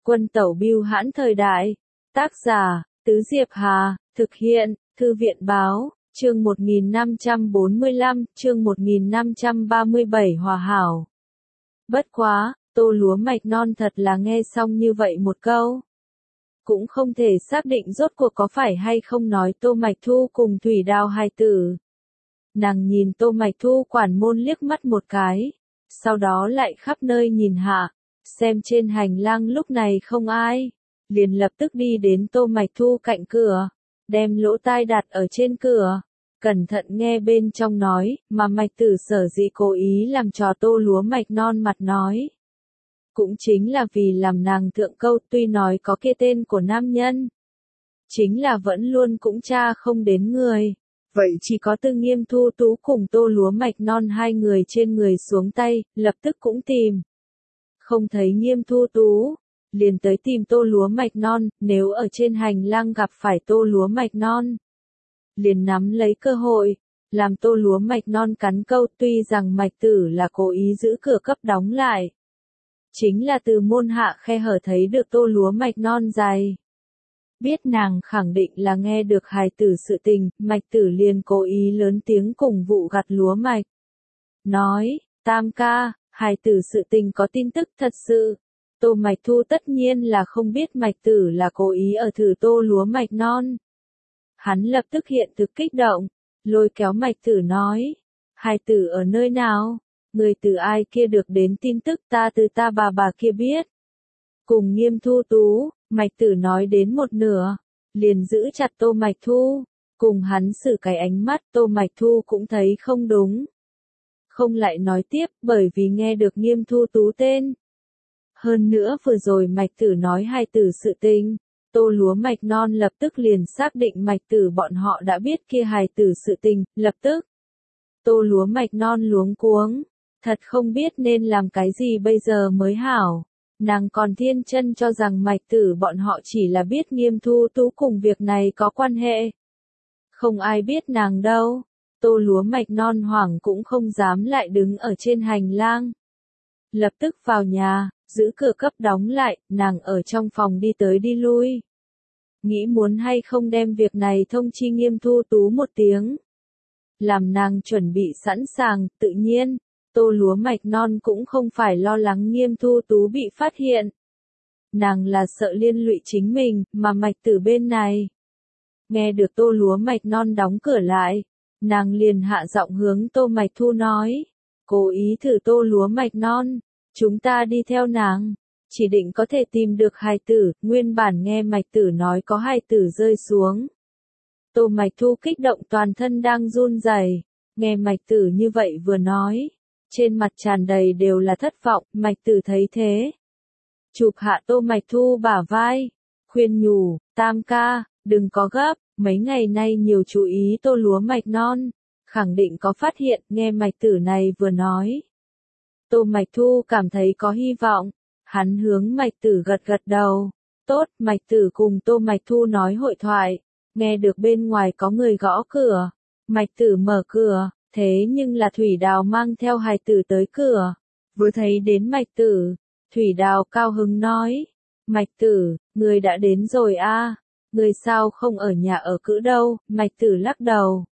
Quân tẩu bưu hãn thời đại. Tác giả, Tứ Diệp Hà, thực hiện, Thư viện báo, chương 1545, chương 1537 Hòa hảo. Bất quá, Tô lúa mạch non thật là nghe xong như vậy một câu. Cũng không thể xác định rốt cuộc có phải hay không nói Tô Mạch Thu cùng Thủy Đào hài tử. Nàng nhìn Tô Mạch Thu quản môn liếc mắt một cái, sau đó lại khắp nơi nhìn hạ, xem trên hành lang lúc này không ai, liền lập tức đi đến Tô Mạch Thu cạnh cửa, đem lỗ tai đặt ở trên cửa, cẩn thận nghe bên trong nói, mà Mạch Tử sở dĩ cố ý làm trò Tô lúa mạch non mặt nói. Cũng chính là vì làm nàng thượng câu tuy nói có kia tên của nam nhân. Chính là vẫn luôn cũng tra không đến người. Vậy chỉ có Tư Nghiêm Thu Tú cùng Tô lúa mạch non hai người trên người xuống tay, lập tức cũng tìm. Không thấy Nghiêm Thu Tú, liền tới tìm Tô lúa mạch non, nếu ở trên hành lang gặp phải Tô lúa mạch non. Liền nắm lấy cơ hội, làm Tô lúa mạch non cắn câu tuy rằng Mạch Tử là cố ý giữ cửa cấp đóng lại. Chính là từ môn hạ khe hở thấy được Tô lúa mạch non dài. Biết nàng khẳng định là nghe được hài tử sự tình, Mạch Tử liền cố ý lớn tiếng cùng vụ gặt lúa mạch. Nói, Tam ca, hài tử sự tình có tin tức thật sự. Tô Mạch Thu tất nhiên là không biết Mạch Tử là cố ý ở thử Tô lúa mạch non. Hắn lập tức hiện thực kích động, lôi kéo Mạch Tử nói, hài tử ở nơi nào? Người từ ai kia được đến tin tức ta từ ta bà kia biết. Cùng Nghiêm Thu Tú, Mạch Tử nói đến một nửa, liền giữ chặt Tô Mạch Thu, cùng hắn xử cái ánh mắt Tô Mạch Thu cũng thấy không đúng. Không lại nói tiếp bởi vì nghe được Nghiêm Thu Tú tên. Hơn nữa vừa rồi Mạch Tử nói hai từ sự tình, Tô lúa mạch non lập tức liền xác định Mạch Tử bọn họ đã biết kia hài tử sự tình, lập tức. Tô lúa mạch non luống cuống. Thật không biết nên làm cái gì bây giờ mới hảo. Nàng còn thiên chân cho rằng Mạch Tử bọn họ chỉ là biết Nghiêm Thu Tú cùng việc này có quan hệ. Không ai biết nàng đâu. Tô lúa mạch non hoảng cũng không dám lại đứng ở trên hành lang. Lập tức vào nhà, giữ cửa cấp đóng lại, nàng ở trong phòng đi tới đi lui. Nghĩ muốn hay không đem việc này thông chi Nghiêm Thu Tú một tiếng. Làm nàng chuẩn bị sẵn sàng, tự nhiên. Tô lúa mạch non cũng không phải lo lắng Nghiêm Thu Tú bị phát hiện. Nàng là sợ liên lụy chính mình, mà Mạch Tử bên này. Nghe được Tô lúa mạch non đóng cửa lại, nàng liền hạ giọng hướng Tô Mạch Thu nói, cố ý thử Tô lúa mạch non, chúng ta đi theo nàng, chỉ định có thể tìm được hài tử, nguyên bản nghe Mạch Tử nói có hài tử rơi xuống. Tô Mạch Thu kích động toàn thân đang run rẩy, nghe Mạch Tử như vậy vừa nói. Trên mặt tràn đầy đều là thất vọng, Mạch Tử thấy thế. Chụp hạ Tô Mạch Thu bả vai, khuyên nhủ, Tam ca, đừng có gấp, mấy ngày nay nhiều chú ý Tô lúa mạch non, khẳng định có phát hiện, nghe Mạch Tử này vừa nói. Tô Mạch Thu cảm thấy có hy vọng, hắn hướng Mạch Tử gật gật đầu, tốt, Mạch Tử cùng Tô Mạch Thu nói hội thoại, nghe được bên ngoài có người gõ cửa, Mạch Tử mở cửa. Thế nhưng là Thủy Đào mang theo hài tử tới cửa. Vừa thấy đến Mạch Tử, Thủy Đào cao hứng nói. Mạch Tử, người đã đến rồi a, người sao không ở nhà ở cữ đâu, Mạch Tử lắc đầu.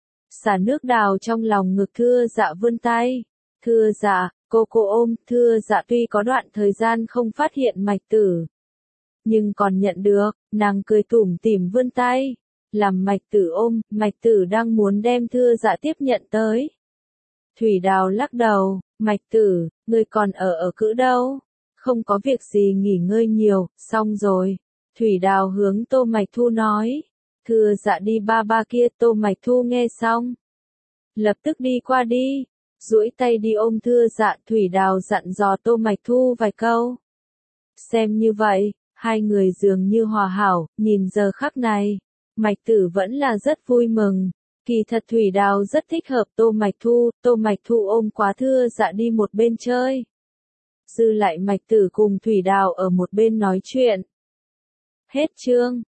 Xả nước đào trong lòng ngực Thưa Dạ vươn tay. Thưa Dạ, cô ôm, Thưa Dạ tuy có đoạn thời gian không phát hiện Mạch Tử. Nhưng còn nhận được, nàng cười tủm tỉm vươn tay. Làm Mạch Tử ôm, Mạch Tử đang muốn đem Thưa Dạ tiếp nhận tới. Thủy Đào lắc đầu, Mạch Tử, ngươi còn ở cữ đâu? Không có việc gì nghỉ ngơi nhiều, xong rồi. Thủy Đào hướng Tô Mạch Thu nói. Thưa Dạ đi ba kia, Tô Mạch Thu nghe xong. Lập tức đi qua đi, duỗi tay đi ôm Thưa Dạ. Thủy Đào dặn dò Tô Mạch Thu vài câu. Xem như vậy, hai người dường như hòa hảo, nhìn giờ khắc này. Mạch Tử vẫn là rất vui mừng. Kỳ thật Thủy Đào rất thích hợp Tô Mạch Thu ôm quá Thưa Dạ đi một bên chơi. Dư lại Mạch Tử cùng Thủy Đào ở một bên nói chuyện. Hết chương.